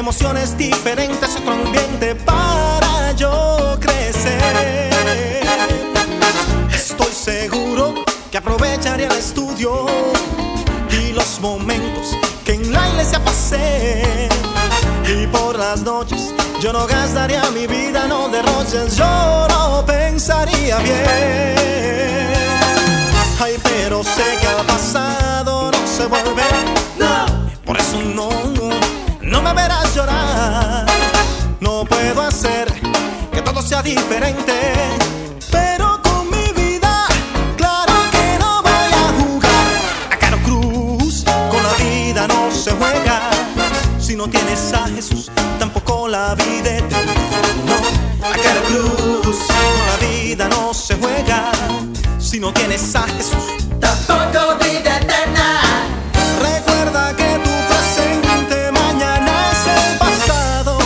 emociones diferentes, otro ambiente para yo crecer. Estoy seguro que aprovecharé el estudio y los momentos que en la iglesia pasé. Y por las noches yo no gastaría mi vida, no derroches, yo lo pensaría bien. Ay, pero sé que al pasado no se vuelve, no. Por eso no me verás llorar. No puedo hacer que todo sea diferente, pero con mi vida, claro que no voy a jugar. A Caro Cruz, con la vida no se juega. Si no tienes a Jesús, tampoco la vida eterna. No, a Caro Cruz, con la vida no se juega. Si no tienes a Jesús, tampoco vida eterna. Recuerda que tu presente mañana es el pasado,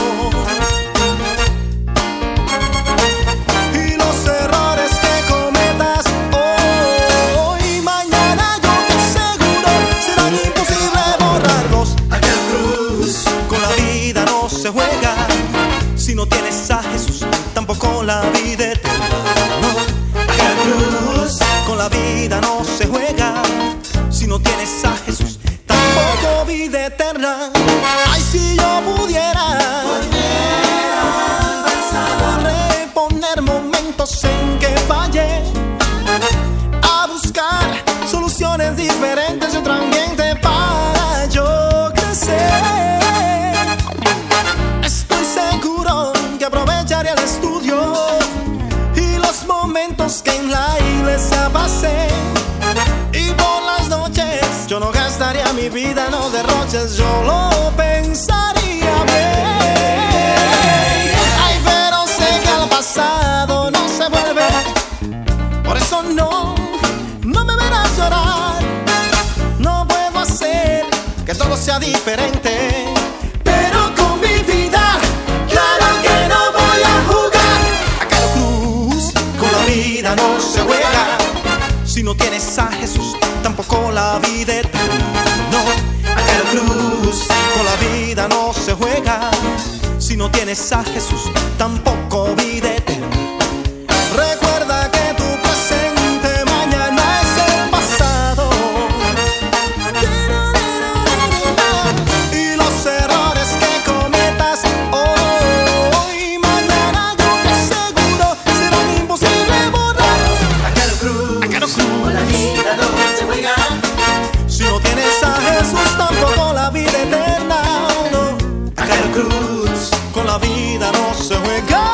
y los errores que cometas hoy, mañana yo te aseguro serán imposible borrarlos. A Caro Cruz, con la vida no se juega. Si no tienes a Jesús, tampoco la vida eterna. No, a Caro Cruz, con la vida no se juega. Si no tienes a Jesús, tampoco vida eterna. Ay, si yo pudiera reponer momentos en que fallé, a buscar soluciones diferentes y otro ambiente para yo crecer. Estoy seguro que aprovecharé el estudio y los momentos que en la iglesia pasé. Y por las noches yo no gastaría mi vida, no derroches, yo lo pensaría bien. Ay, pero sé que al pasado no se vuelve. Por eso no me verás llorar. No puedo hacer que todo sea diferente, pero con mi vida, claro que no voy a jugar. A Caro Cruz, con la vida no se juega. Si no tienes a Jesús, tampoco la vida eterna. No, a Caro Cruz, con la vida no se juega. Si no tienes a Jesús, tampoco vida eterna. Recuerda que tu presente mañana es el pasado, y los errores que cometas hoy, mañana yo te aseguro serán imposibles borrarlos. a Caro Cruz, con la vida no se juega. Si no tienes a Jesús, tampoco la vida eterna. No, A Caro Cruz, con la vida no se juega.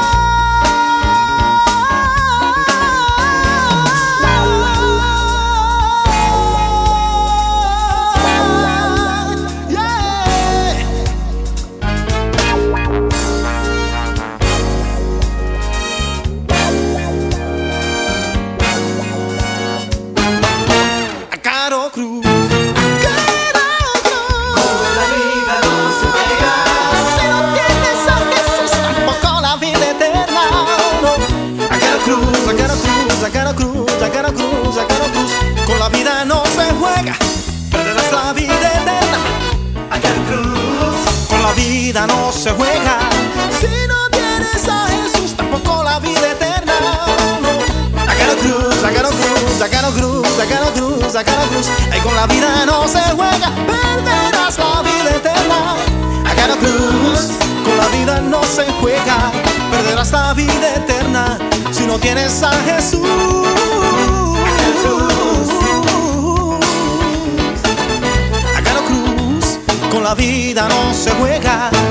A Caro Cruz, con la vida no se juega. si no tienes a Jesús, tampoco la vida eterna. No, a Caro Cruz, a Caro Cruz, a Caro Cruz, a Caro Cruz, a Caro Cruz, con la vida no se juega, perderás la vida eterna. A Caro Cruz, Con la vida no se juega. Si no tienes a Jesús, tampoco la vida eterna. No, a Caro Cruz, a Caro Cruz, a Caro Cruz, a Caro Cruz, a Caro Cruz, ay, con la vida no se juega, perderás la vida eterna. A Caro Cruz, con la vida no se juega, perderás la vida eterna. Si no tienes a Jesús, a Caro Cruz, con la vida no se juega.